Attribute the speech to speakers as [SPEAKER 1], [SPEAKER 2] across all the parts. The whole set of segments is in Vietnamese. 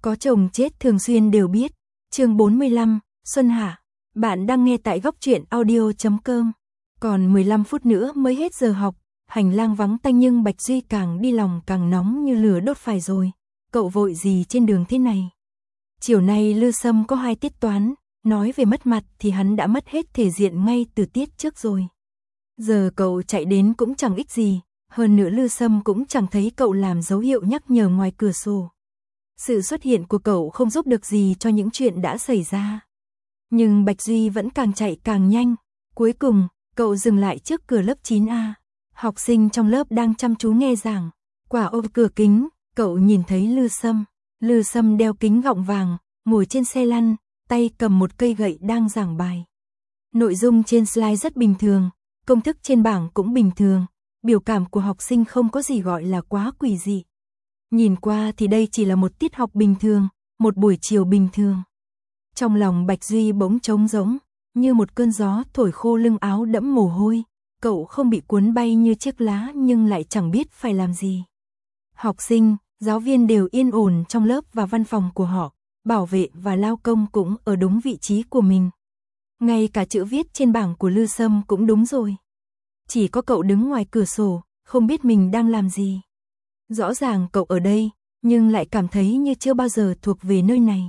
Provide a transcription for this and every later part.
[SPEAKER 1] Có chồng chết thường xuyên đều biết. Chương 45, Xuân Hạ. Bạn đang nghe tại góc truyện audio.com. Còn 15 phút nữa mới hết giờ học, hành lang vắng tanh nhưng Bạch Duy càng đi lòng càng nóng như lửa đốt phải rồi. Cậu vội gì trên đường thế này? Chiều nay Lư Sâm có 2 tiết toán, nói về mất mặt thì hắn đã mất hết thể diện ngay từ tiết trước rồi. Giờ cậu chạy đến cũng chẳng ích gì, hơn nữa Lư Sâm cũng chẳng thấy cậu làm dấu hiệu nhắc nhở ngoài cửa sổ. Sự xuất hiện của cậu không giúp được gì cho những chuyện đã xảy ra. Nhưng Bạch Duy vẫn càng chạy càng nhanh. Cuối cùng, cậu dừng lại trước cửa lớp 9A. Học sinh trong lớp đang chăm chú nghe giảng. Qua ô cửa kính, cậu nhìn thấy Lư Sâm. Lư Sâm đeo kính gọng vàng, ngồi trên xe lăn, tay cầm một cây gậy đang giảng bài. Nội dung trên slide rất bình thường, công thức trên bảng cũng bình thường. Biểu cảm của học sinh không có gì gọi là quá quỷ dị. Nhìn qua thì đây chỉ là một tiết học bình thường, một buổi chiều bình thường. Trong lòng Bạch Duy bỗng trống rỗng, như một cơn gió thổi khô lưng áo đẫm mồ hôi. Cậu không bị cuốn bay như chiếc lá nhưng lại chẳng biết phải làm gì. Học sinh, giáo viên đều yên ổn trong lớp và văn phòng của họ, bảo vệ và lao công cũng ở đúng vị trí của mình. Ngay cả chữ viết trên bảng của Lư Sâm cũng đúng rồi. Chỉ có cậu đứng ngoài cửa sổ, không biết mình đang làm gì. Rõ ràng cậu ở đây, nhưng lại cảm thấy như chưa bao giờ thuộc về nơi này.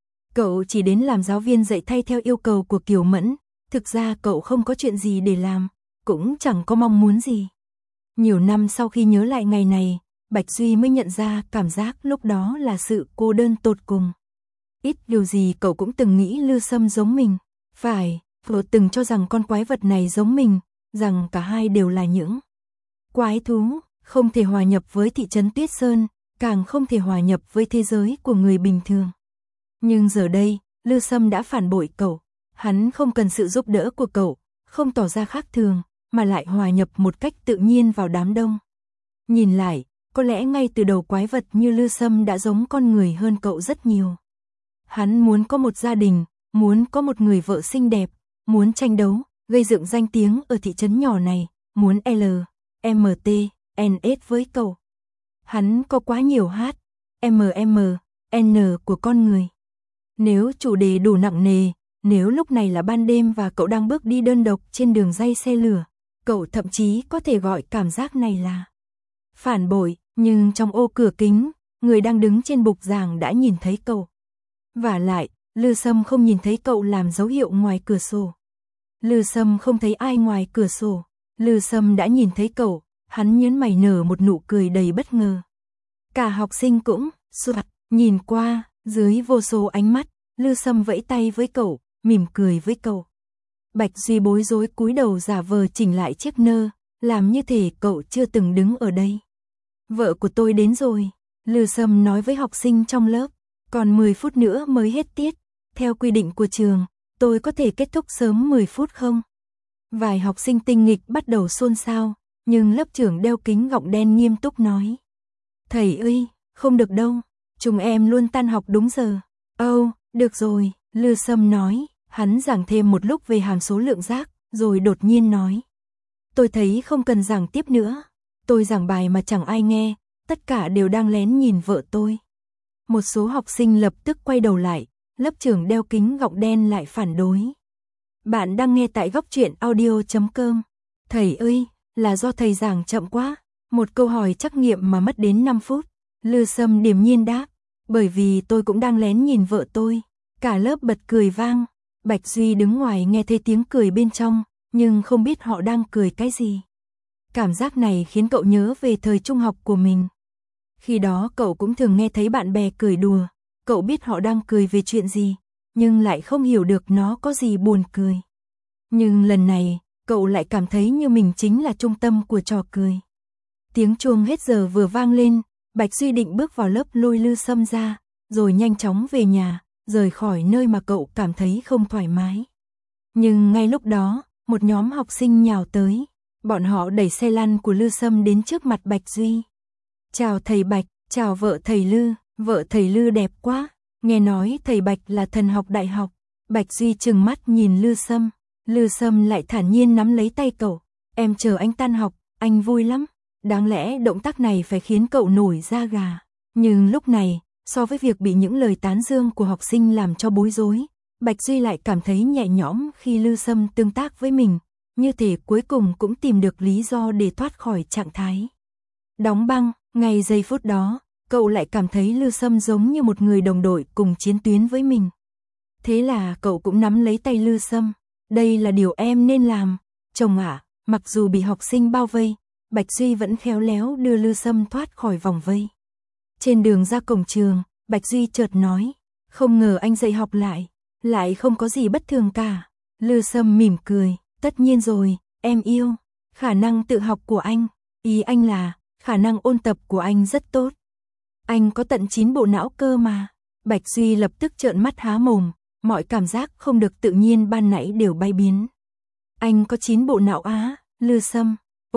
[SPEAKER 1] Cậu chỉ đến làm giáo viên dạy thay theo yêu cầu của Kiều Mẫn, thực ra cậu không có chuyện gì để làm, cũng chẳng có mong muốn gì. Nhiều năm sau khi nhớ lại ngày này, Bạch Duy mới nhận ra cảm giác lúc đó là sự cô đơn tột cùng. Ít điều gì cậu cũng từng nghĩ Lư Sâm giống mình. Phải, cậu từng cho rằng con quái vật này giống mình, rằng cả hai đều là những quái thú, không thể hòa nhập với thị trấn Tuyết Sơn, càng không thể hòa nhập với thế giới của người bình thường. Nhưng giờ đây, Lư Sâm đã phản bội cậu. Hắn không cần sự giúp đỡ của cậu, không tỏ ra khác thường, mà lại hòa nhập một cách tự nhiên vào đám đông. Nhìn lại, có lẽ ngay từ đầu quái vật như Lư Sâm đã giống con người hơn cậu rất nhiều. Hắn muốn có một gia đình, muốn có một người vợ xinh đẹp, muốn tranh đấu, gây dựng danh tiếng ở thị trấn nhỏ này, muốn LMT, NS với cậu. Hắn có quá nhiều N của con người. Nếu chủ đề đủ nặng nề, nếu lúc này là ban đêm và cậu đang bước đi đơn độc trên đường ray xe lửa, cậu thậm chí có thể gọi cảm giác này là phản bội, nhưng trong ô cửa kính, người đang đứng trên bục giảng đã nhìn thấy cậu. Vả lại, Lư Sâm không nhìn thấy cậu làm dấu hiệu ngoài cửa sổ. Lư Sâm không thấy ai ngoài cửa sổ. Lư Sâm đã nhìn thấy cậu, hắn nhớn mày nở một nụ cười đầy bất ngờ. Cả học sinh cũng soạt nhìn qua, dưới vô số ánh mắt, Lư Sâm vẫy tay với cậu, mỉm cười với cậu. Bạch Duy bối rối cúi đầu giả vờ chỉnh lại chiếc nơ, làm như thể cậu chưa từng đứng ở đây. Vợ của tôi đến rồi, Lư Sâm nói với học sinh trong lớp, còn 10 phút nữa mới hết tiết. Theo quy định của trường, tôi có thể kết thúc sớm 10 phút không? Vài học sinh tinh nghịch bắt đầu xôn xao, nhưng lớp trưởng đeo kính gọng đen nghiêm túc nói. Thầy ơi, không được đâu, chúng em luôn tan học đúng giờ. Được rồi, Lư Sâm nói, hắn giảng thêm một lúc về hàm số lượng giác, rồi đột nhiên nói. Tôi thấy không cần giảng tiếp nữa, tôi giảng bài mà chẳng ai nghe, tất cả đều đang lén nhìn vợ tôi. Một số học sinh lập tức quay đầu lại, lớp trưởng đeo kính gọng đen lại phản đối. Bạn đang nghe tại góc truyện audio.com. Thầy ơi, là do thầy giảng chậm quá. Một câu hỏi trắc nghiệm mà mất đến 5 phút. Lư Sâm điềm nhiên đáp. Bởi vì tôi cũng đang lén nhìn vợ tôi. Cả lớp bật cười vang. Bạch Duy đứng ngoài nghe thấy tiếng cười bên trong, nhưng không biết họ đang cười cái gì. Cảm giác này khiến cậu nhớ về thời trung học của mình. Khi đó cậu cũng thường nghe thấy bạn bè cười đùa. Cậu biết họ đang cười về chuyện gì, nhưng lại không hiểu được nó có gì buồn cười. Nhưng lần này, cậu lại cảm thấy như mình chính là trung tâm của trò cười. Tiếng chuông hết giờ vừa vang lên, Bạch Duy định bước vào lớp lôi Lư Sâm ra, rồi nhanh chóng về nhà, rời khỏi nơi mà cậu cảm thấy không thoải mái. Nhưng ngay lúc đó, một nhóm học sinh nhào tới. Bọn họ đẩy xe lăn của Lư Sâm đến trước mặt Bạch Duy. Chào thầy Bạch, chào vợ thầy Lư. Vợ thầy Lư đẹp quá, nghe nói thầy Bạch là thần học đại học. Bạch Duy trừng mắt nhìn Lư Sâm. Lư Sâm lại thản nhiên nắm lấy tay cậu. Em chờ anh tan học, anh vui lắm. Đáng lẽ động tác này phải khiến cậu nổi da gà. Nhưng lúc này, So với việc bị những lời tán dương của học sinh làm cho bối rối, Bạch Duy lại cảm thấy nhẹ nhõm khi Lư Sâm tương tác với mình, như thể cuối cùng cũng tìm được lý do để thoát khỏi trạng thái đóng băng. Ngay giây phút đó, cậu lại cảm thấy Lư Sâm giống như một người đồng đội cùng chiến tuyến với mình. Thế là cậu cũng nắm lấy tay Lư Sâm. Đây là điều em nên làm, chồng ạ. Mặc dù bị học sinh bao vây, Bạch Duy vẫn khéo léo đưa Lư Sâm thoát khỏi vòng vây. Trên đường ra cổng trường, Bạch Duy chợt nói, không ngờ anh dạy học lại không có gì bất thường cả. Lư Sâm mỉm cười, tất nhiên rồi, em yêu khả năng tự học của anh, ý anh là khả năng ôn tập của anh rất tốt. Anh có tận 9 bộ não cơ mà. Bạch Duy lập tức trợn mắt há mồm, mọi cảm giác không được tự nhiên ban nãy đều bay biến. Anh có 9 bộ não á? Lư Sâm,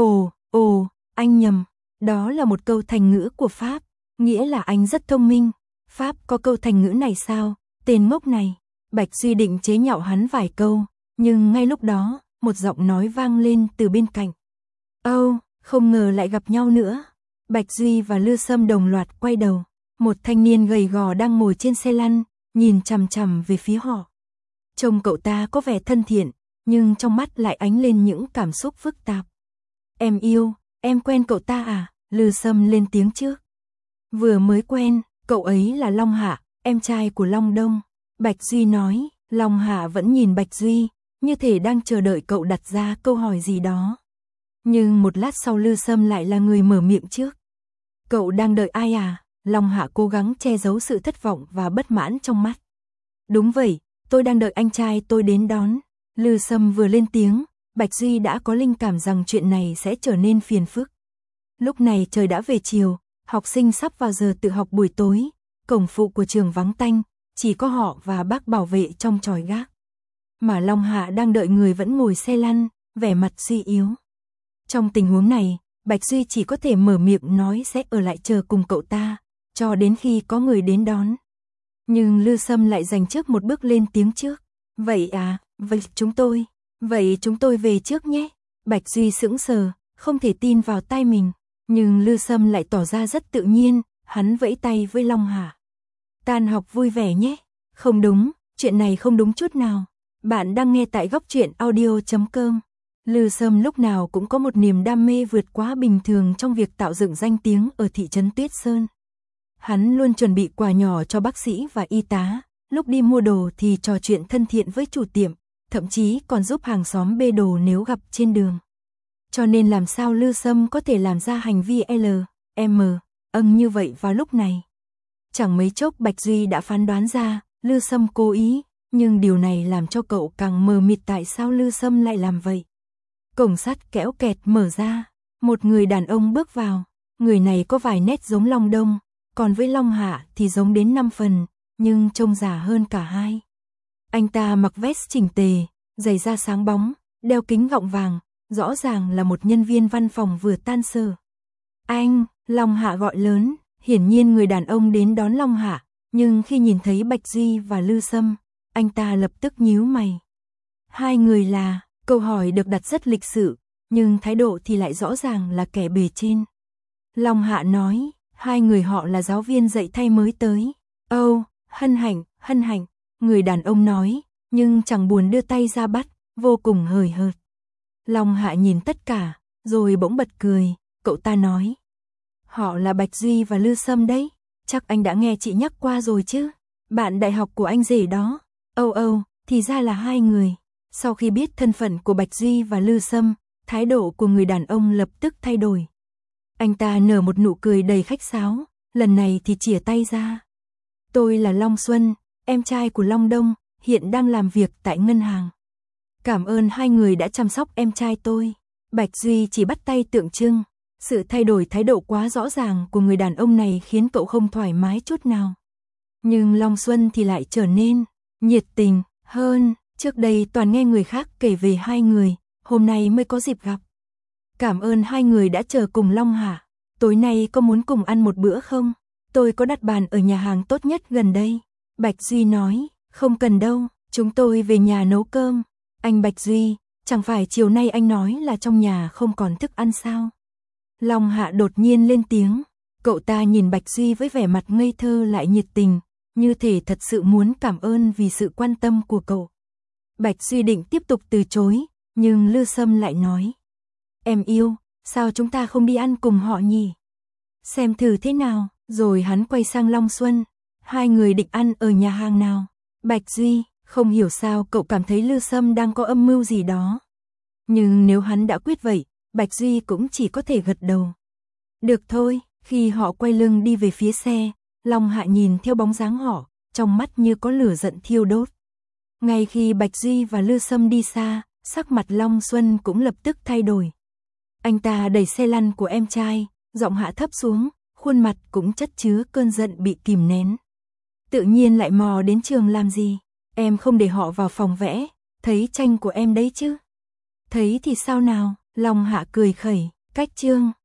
[SPEAKER 1] ồ, anh nhầm, đó là một câu thành ngữ của Pháp, nghĩa là anh rất thông minh. Pháp có câu thành ngữ này sao? Tên ngốc này. Bạch Duy định chế nhạo hắn vài câu, nhưng ngay lúc đó, một giọng nói vang lên từ bên cạnh. Không ngờ lại gặp nhau nữa. Bạch Duy và Lư Sâm đồng loạt quay đầu. Một thanh niên gầy gò đang ngồi trên xe lăn, nhìn chằm chằm về phía họ. Trông cậu ta có vẻ thân thiện, nhưng trong mắt lại ánh lên những cảm xúc phức tạp. Em yêu, em quen cậu ta à? Lư Sâm lên tiếng trước. Vừa mới quen, cậu ấy là Long Hạ, em trai của Long Đông. Bạch Duy nói. Long Hạ vẫn nhìn Bạch Duy, như thể đang chờ đợi cậu đặt ra câu hỏi gì đó. Nhưng một lát sau Lư Sâm lại là người mở miệng trước. Cậu đang đợi ai à? Long Hạ cố gắng che giấu sự thất vọng và bất mãn trong mắt. Đúng vậy, tôi đang đợi anh trai tôi đến đón. Lư Sâm vừa lên tiếng, Bạch Duy đã có linh cảm rằng chuyện này sẽ trở nên phiền phức. Lúc này trời đã về chiều, học sinh sắp vào giờ tự học buổi tối, cổng phụ của trường vắng tanh, chỉ có họ và bác bảo vệ trong chòi gác. Mà Long Hạ đang đợi người vẫn ngồi xe lăn, vẻ mặt suy yếu. Trong tình huống này, Bạch Duy chỉ có thể mở miệng nói sẽ ở lại chờ cùng cậu ta, cho đến khi có người đến đón. Nhưng Lư Sâm lại giành trước một bước lên tiếng trước. Vậy à, vậy chúng tôi về trước nhé. Bạch Duy sững sờ, không thể tin vào tai mình. Nhưng Lư Sâm lại tỏ ra rất tự nhiên, hắn vẫy tay với Long Hạ. Tan học vui vẻ nhé. Không đúng, chuyện này không đúng chút nào. Bạn đang nghe tại Góc Truyện Audio.com. Lư Sâm lúc nào cũng có một niềm đam mê vượt quá bình thường trong việc tạo dựng danh tiếng ở thị trấn Tuyết Sơn. Hắn luôn chuẩn bị quà nhỏ cho bác sĩ và y tá, lúc đi mua đồ thì trò chuyện thân thiện với chủ tiệm, thậm chí còn giúp hàng xóm bê đồ nếu gặp trên đường. Cho nên làm sao Lư Sâm có thể làm ra hành vi như vậy vào lúc này? Chẳng mấy chốc Bạch Duy đã phán đoán ra, Lư Sâm cố ý, nhưng điều này làm cho cậu càng mờ mịt tại sao Lư Sâm lại làm vậy. Cổng sắt kéo kẹt mở ra, một người đàn ông bước vào, người này có vài nét giống Long Đông, còn với Long Hạ thì giống đến 5 phần, nhưng trông già hơn cả hai. Anh ta mặc vest chỉnh tề, giày da sáng bóng, đeo kính gọng vàng, rõ ràng là một nhân viên văn phòng vừa tan sở. Anh, Long Hạ gọi lớn, hiển nhiên người đàn ông đến đón Long Hạ, nhưng khi nhìn thấy Bạch Duy và Lư Sâm, anh ta lập tức nhíu mày. Hai người là, câu hỏi được đặt rất lịch sự, nhưng thái độ thì lại rõ ràng là kẻ bề trên. Long Hạ nói, hai người họ là giáo viên dạy thay mới tới. Hân hạnh, người đàn ông nói, nhưng chẳng buồn đưa tay ra bắt, vô cùng hời hợt. Long Hạ nhìn tất cả, rồi bỗng bật cười, cậu ta nói. Họ là Bạch Duy và Lư Sâm đấy, chắc anh đã nghe chị nhắc qua rồi chứ, bạn đại học của anh rể đó. Thì ra là hai người. Sau khi biết thân phận của Bạch Duy và Lư Sâm, thái độ của người đàn ông lập tức thay đổi. Anh ta nở một nụ cười đầy khách sáo, lần này thì chìa tay ra. Tôi là Long Xuân, em trai của Long Đông, hiện đang làm việc tại ngân hàng. Cảm ơn hai người đã chăm sóc em trai tôi. Bạch Duy chỉ bắt tay tượng trưng, sự thay đổi thái độ quá rõ ràng của người đàn ông này khiến cậu không thoải mái chút nào. Nhưng Long Xuân thì lại trở nên nhiệt tình hơn, trước đây toàn nghe người khác kể về hai người, hôm nay mới có dịp gặp. Cảm ơn hai người đã chờ cùng Long Hạ, tối nay có muốn cùng ăn một bữa không? Tôi có đặt bàn ở nhà hàng tốt nhất gần đây. Bạch Duy nói, không cần đâu, chúng tôi về nhà nấu cơm. Anh Bạch Duy, chẳng phải chiều nay anh nói là trong nhà không còn thức ăn sao? Long Hạ đột nhiên lên tiếng, Cậu ta nhìn Bạch Duy với vẻ mặt ngây thơ lại nhiệt tình, như thể thật sự muốn cảm ơn vì sự quan tâm của cậu. Bạch Duy định tiếp tục từ chối, nhưng Lư Sâm lại nói. Em yêu, sao chúng ta không đi ăn cùng họ nhỉ? Xem thử thế nào, rồi hắn quay sang Long Xuân. Hai người định ăn ở nhà hàng nào? Bạch Duy, không hiểu sao cậu cảm thấy Lư Sâm đang có âm mưu gì đó. Nhưng nếu hắn đã quyết vậy, Bạch Duy cũng chỉ có thể gật đầu. Được thôi, khi họ quay lưng đi về phía xe, Long Hạ nhìn theo bóng dáng họ, trong mắt như có lửa giận thiêu đốt. Ngay khi Bạch Duy và Lư Sâm đi xa, sắc mặt Long Xuân cũng lập tức thay đổi. Anh ta đẩy xe lăn của em trai, giọng hạ thấp xuống, khuôn mặt cũng chất chứa cơn giận bị kìm nén. Tự nhiên lại mò đến trường làm gì? Em không để họ vào phòng vẽ, thấy tranh của em đấy chứ? Thấy thì sao nào? Long Hạ cười khẩy, cách Trương.